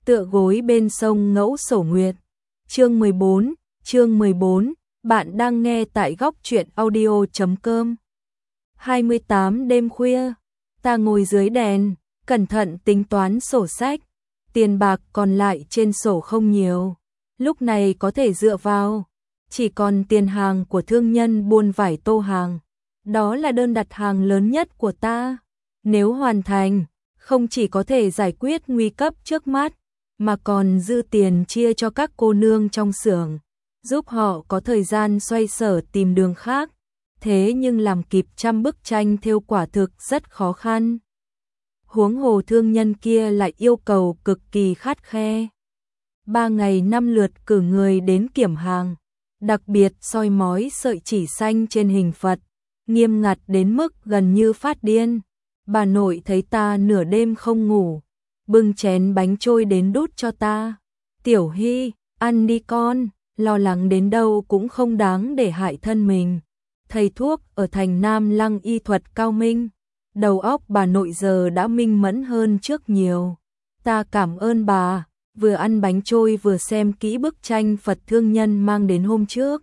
Tựa gối bên sông ngẫu sổ nguyệt. Chương 14, bạn đang nghe tại góc truyện audio.com. 28 đêm khuya, ta ngồi dưới đèn, cẩn thận tính toán sổ sách. Tiền bạc còn lại trên sổ không nhiều, lúc này có thể dựa vào, chỉ còn tiền hàng của thương nhân buôn vải Tô Hàng. Đó là đơn đặt hàng lớn nhất của ta. Nếu hoàn thành, không chỉ có thể giải quyết nguy cấp trước mắt, mà còn dư tiền chia cho các cô nương trong xưởng, giúp họ có thời gian xoay sở tìm đường khác. Thế nhưng làm kịp 100 bức tranh thêu quả thực rất khó khăn. Huống hồ thương nhân kia lại yêu cầu cực kỳ khắt khe. 3 ngày 5 lượt cử người đến kiểm hàng, đặc biệt soi mói sợi chỉ xanh trên hình Phật, nghiêm ngặt đến mức gần như phát điên. Bà nội thấy ta nửa đêm không ngủ, bưng chén bánh trôi đến đút cho ta. Tiểu Hy, ăn đi con, lo lắng đến đâu cũng không đáng để hại thân mình. Thầy thuốc ở thành Nam Lăng y thuật cao minh, đầu óc bà nội giờ đã minh mẫn hơn trước nhiều. Ta cảm ơn bà, vừa ăn bánh trôi vừa xem kỹ bức tranh Phật thương nhân mang đến hôm trước.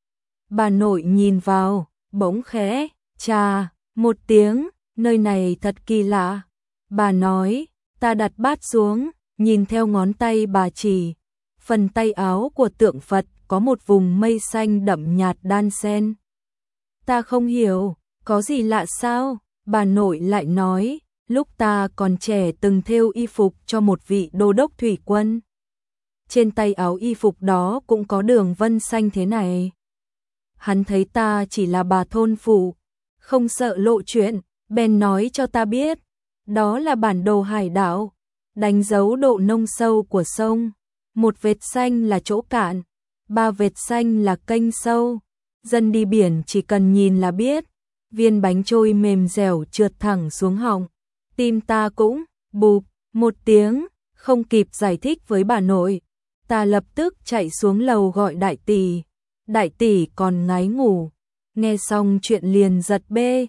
Bà nội nhìn vào, bỗng khẽ, chà, một tiếng, nơi này thật kỳ lạ. Bà nói, ta đặt bát xuống, nhìn theo ngón tay bà chỉ. Phần tay áo của tượng Phật có một vùng mây xanh đậm nhạt đan xen. Ta không hiểu, có gì lạ sao? Bà nội lại nói, lúc ta còn trẻ từng thêu y phục cho một vị đô đốc thủy quân. Trên tay áo y phục đó cũng có đường vân xanh thế này. Hắn thấy ta chỉ là bà thôn phụ, không sợ lộ chuyện, bèn nói cho ta biết. Đó là bản đồ hải đảo, đánh dấu độ nông sâu của sông. 1 vệt xanh là chỗ cạn, 3 vệt xanh là kênh sâu. Dân đi biển chỉ cần nhìn là biết. Viên bánh trôi mềm dẻo trượt thẳng xuống họng. Tim ta cũng bụp một tiếng, không kịp giải thích với bà nội. Ta lập tức chạy xuống lầu gọi đại tỷ. Đại tỷ còn ngáy ngủ. Nghe xong chuyện liền giật bê.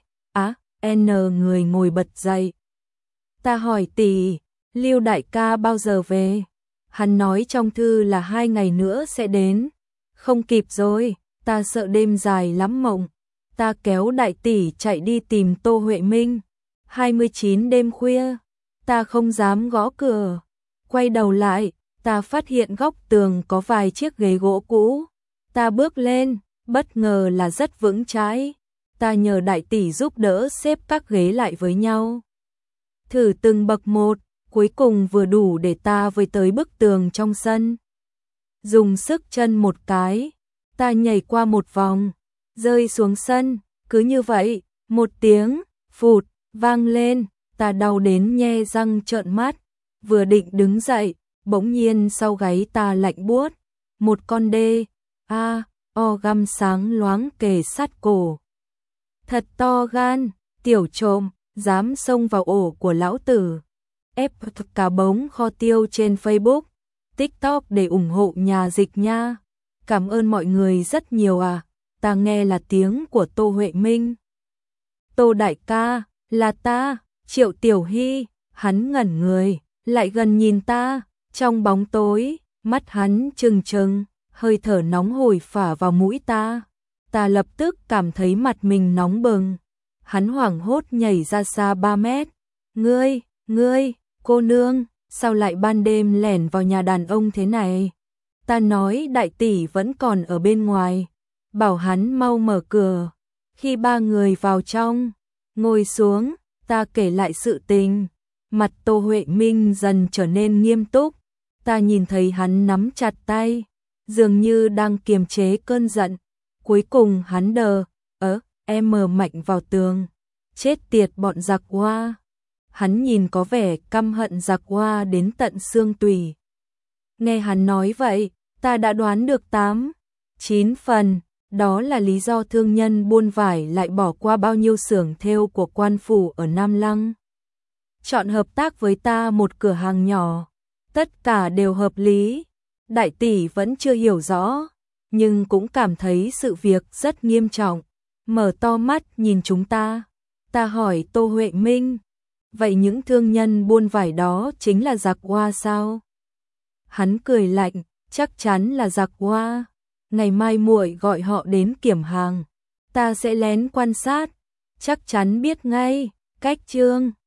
N người ngồi bật dậy. Ta hỏi tỷ, Lưu đại ca bao giờ về? Hắn nói trong thư là 2 ngày nữa sẽ đến. Không kịp rồi, ta sợ đêm dài lắm mộng. Ta kéo đại tỷ chạy đi tìm Tô Huệ Minh. 29 đêm khuya, ta không dám gõ cửa. Quay đầu lại, ta phát hiện góc tường có vài chiếc ghế gỗ cũ. Ta bước lên, bất ngờ là rất vững chãi. Ta nhờ đại tỷ giúp đỡ xếp các ghế lại với nhau. Thử từng bậc một, cuối cùng vừa đủ để ta với tới bức tường trong sân. Dùng sức chân một cái, ta nhảy qua một vòng, rơi xuống sân, cứ như vậy, một tiếng, phụt, vang lên, ta đau đến nhe răng trợn mắt, vừa định đứng dậy, bỗng nhiên sau gáy ta lạnh buốt, một con đê, găm sáng loáng kề sát cổ. Thật to gan, tiểu trộm, dám xông vào ổ của lão tử. Ép cả bóng kho tiêu trên Facebook, TikTok để ủng hộ nhà dịch nha. Cảm ơn mọi người rất nhiều à. Ta nghe là tiếng của Tô Huệ Minh. Tô đại ca, là ta, Triệu Tiểu Hy. Hắn ngẩn người, lại gần nhìn ta, trong bóng tối, mắt hắn trừng trừng, hơi thở nóng hổi phả vào mũi ta. Ta lập tức cảm thấy mặt mình nóng bừng. Hắn hoảng hốt nhảy ra xa 3 mét. Ngươi, cô nương, sao lại ban đêm lẻn vào nhà đàn ông thế này? Ta nói đại tỷ vẫn còn ở bên ngoài, bảo hắn mau mở cửa. Khi 3 người vào trong, ngồi xuống, ta kể lại sự tình. Mặt Tô Huệ Minh dần trở nên nghiêm túc. Ta nhìn thấy hắn nắm chặt tay, dường như đang kiềm chế cơn giận. Cuối cùng hắn mở mạnh vào tường. Chết tiệt bọn giặc hoa. Hắn nhìn có vẻ căm hận giặc hoa đến tận xương tủy. Nghe hắn nói vậy, ta đã đoán được 8-9 phần. Đó là lý do thương nhân buôn vải lại bỏ qua bao nhiêu xưởng thêu của quan phủ ở Nam Lăng. Chọn hợp tác với ta một cửa hàng nhỏ. Tất cả đều hợp lý. Đại tỷ vẫn chưa hiểu rõ, nhưng cũng cảm thấy sự việc rất nghiêm trọng. Mở to mắt nhìn chúng ta. Ta hỏi Tô Huệ Minh, vậy những thương nhân buôn vải đó chính là giặc hoa sao? Hắn cười lạnh, chắc chắn là giặc Hoa. Ngày mai muội gọi họ đến kiểm hàng, ta sẽ lén quan sát, chắc chắn biết ngay. Cách Chương